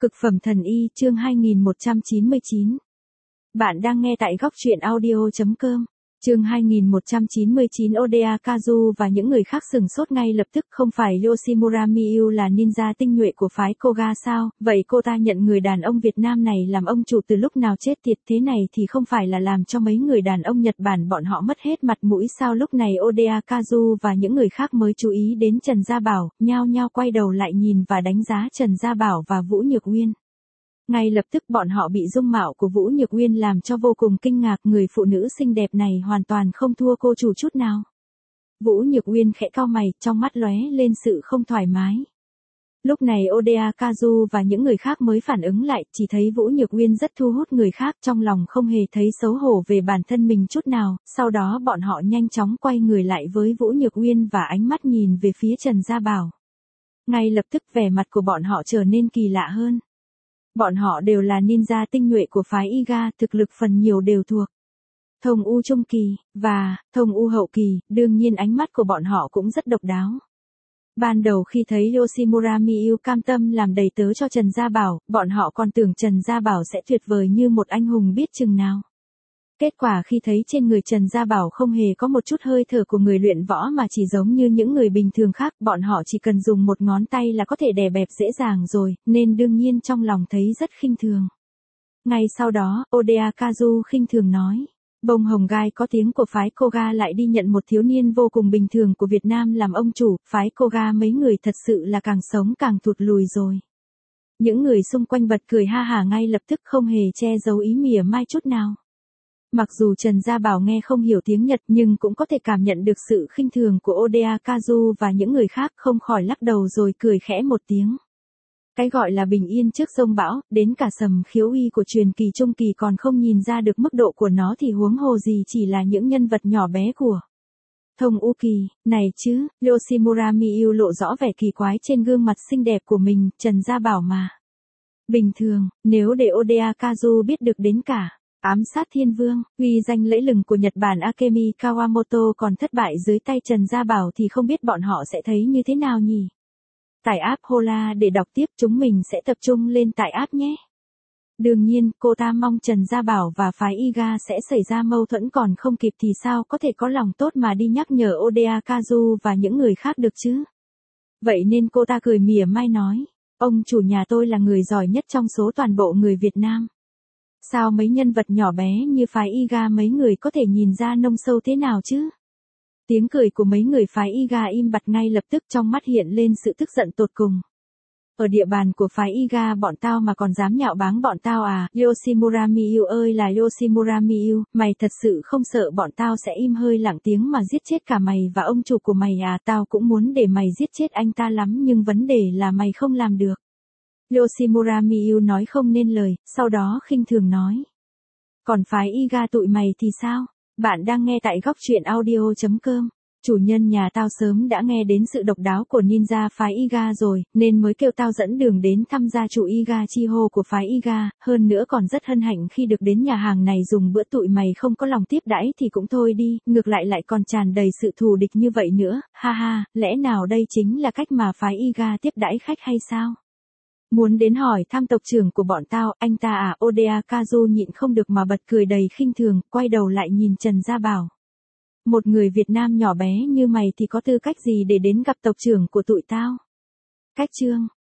Cực phẩm thần y chương 2199. Bạn đang nghe tại góc truyện audio.com. Chương 2199 Oda Kazu và những người khác sừng sốt ngay lập tức. Không phải Yoshimura Miyu là ninja tinh nhuệ của phái Koga sao? Vậy cô ta nhận người đàn ông Việt Nam này làm ông chủ từ lúc nào chết tiệt thế này thì không phải là làm cho mấy người đàn ông Nhật Bản bọn họ mất hết mặt mũi sao? Lúc này Oda Kazu và những người khác mới chú ý đến Trần Gia Bảo, nhao nhao quay đầu lại nhìn và đánh giá Trần Gia Bảo và Vũ Nhược Uyên. Ngay lập tức bọn họ bị dung mạo của Vũ Nhược Uyên làm cho vô cùng kinh ngạc, người phụ nữ xinh đẹp này hoàn toàn không thua cô chủ chút nào. Vũ Nhược Uyên khẽ cau mày, trong mắt lóe lên sự không thoải mái. Lúc này Oda Kazu và những người khác mới phản ứng lại, chỉ thấy Vũ Nhược Uyên rất thu hút người khác, trong lòng không hề thấy xấu hổ về bản thân mình chút nào, sau đó bọn họ nhanh chóng quay người lại với Vũ Nhược Uyên và ánh mắt nhìn về phía Trần Gia Bảo. Ngay lập tức vẻ mặt của bọn họ trở nên kỳ lạ hơn. Bọn họ đều là ninja tinh nhuệ của phái Iga, thực lực phần nhiều đều thuộc Thông U trung kỳ, và Thông U hậu kỳ, đương nhiên ánh mắt của bọn họ cũng rất độc đáo. Ban đầu khi thấy Yoshimura Miyu cam tâm làm đầy tớ cho Trần Gia Bảo, bọn họ còn tưởng Trần Gia Bảo sẽ tuyệt vời như một anh hùng biết chừng nào. Kết quả khi thấy trên người Trần Gia Bảo không hề có một chút hơi thở của người luyện võ mà chỉ giống như những người bình thường khác, bọn họ chỉ cần dùng một ngón tay là có thể đè bẹp dễ dàng rồi, nên đương nhiên trong lòng thấy rất khinh thường. Ngay sau đó, Oda Kazu khinh thường nói, bông hồng gai có tiếng của phái Koga lại đi nhận một thiếu niên vô cùng bình thường của Việt Nam làm ông chủ, phái Koga mấy người thật sự là càng sống càng thụt lùi rồi. Những người xung quanh bật cười ha hả ngay lập tức, không hề che giấu ý mỉa mai chút nào. Mặc dù Trần Gia Bảo nghe không hiểu tiếng Nhật nhưng cũng có thể cảm nhận được sự khinh thường của Oda Kazu và những người khác, không khỏi lắc đầu rồi cười khẽ một tiếng. Cái gọi là bình yên trước giông bão, đến cả Sầm Khiếu Uy của truyền kỳ trung kỳ còn không nhìn ra được mức độ của nó thì huống hồ gì chỉ là những nhân vật nhỏ bé của Thông U kỳ, này chứ. Yoshimura Miyu lộ rõ vẻ kỳ quái trên gương mặt xinh đẹp của mình, Trần Gia Bảo mà. Bình thường, nếu để Oda Kazu biết được đến cả Ám sát thiên vương, uy danh lẫy lừng của Nhật Bản Akemi Kawamoto còn thất bại dưới tay Trần Gia Bảo thì không biết bọn họ sẽ thấy như thế nào nhỉ? Tải app Hola để đọc tiếp, chúng mình sẽ tập trung lên tải app nhé. Đương nhiên, cô ta mong Trần Gia Bảo và phái Iga sẽ xảy ra mâu thuẫn, còn không kịp thì sao có thể có lòng tốt mà đi nhắc nhở Oda Kazu và những người khác được chứ? Vậy nên cô ta cười mỉa mai nói, ông chủ nhà tôi là người giỏi nhất trong số toàn bộ người Việt Nam. Sao mấy nhân vật nhỏ bé như phái Iga mấy người có thể nhìn ra nông sâu thế nào chứ? Tiếng cười của mấy người phái Iga im bặt, ngay lập tức trong mắt hiện lên sự tức giận tột cùng. Ở địa bàn của phái Iga bọn tao mà còn dám nhạo báng bọn tao à? Yoshimura Miyu ơi là Yoshimura Miyu, mày thật sự không sợ bọn tao sẽ im hơi lặng tiếng mà giết chết cả mày và ông chủ của mày à? Tao cũng muốn để mày giết chết anh ta lắm nhưng vấn đề là mày không làm được. Yoshimura Miyu nói không nên lời, sau đó khinh thường nói. Còn phái Iga tụi mày thì sao? Bạn đang nghe tại góc truyện audio.com. Chủ nhân nhà tao sớm đã nghe đến sự độc đáo của ninja phái Iga rồi, nên mới kêu tao dẫn đường đến thăm gia chủ Iga Chiho của phái Iga, hơn nữa còn rất hân hạnh khi được đến nhà hàng này dùng bữa. Tụi mày không có lòng tiếp đãi thì cũng thôi đi, ngược lại còn tràn đầy sự thù địch như vậy nữa, ha ha, lẽ nào đây chính là cách mà phái Iga tiếp đãi khách hay sao? Muốn đến hỏi thăm tộc trưởng của bọn tao, anh ta à? Oda Kazu nhịn không được mà bật cười đầy khinh thường, quay đầu lại nhìn Trần Gia Bảo. Một người Việt Nam nhỏ bé như mày thì có tư cách gì để đến gặp tộc trưởng của tụi tao? Cách chương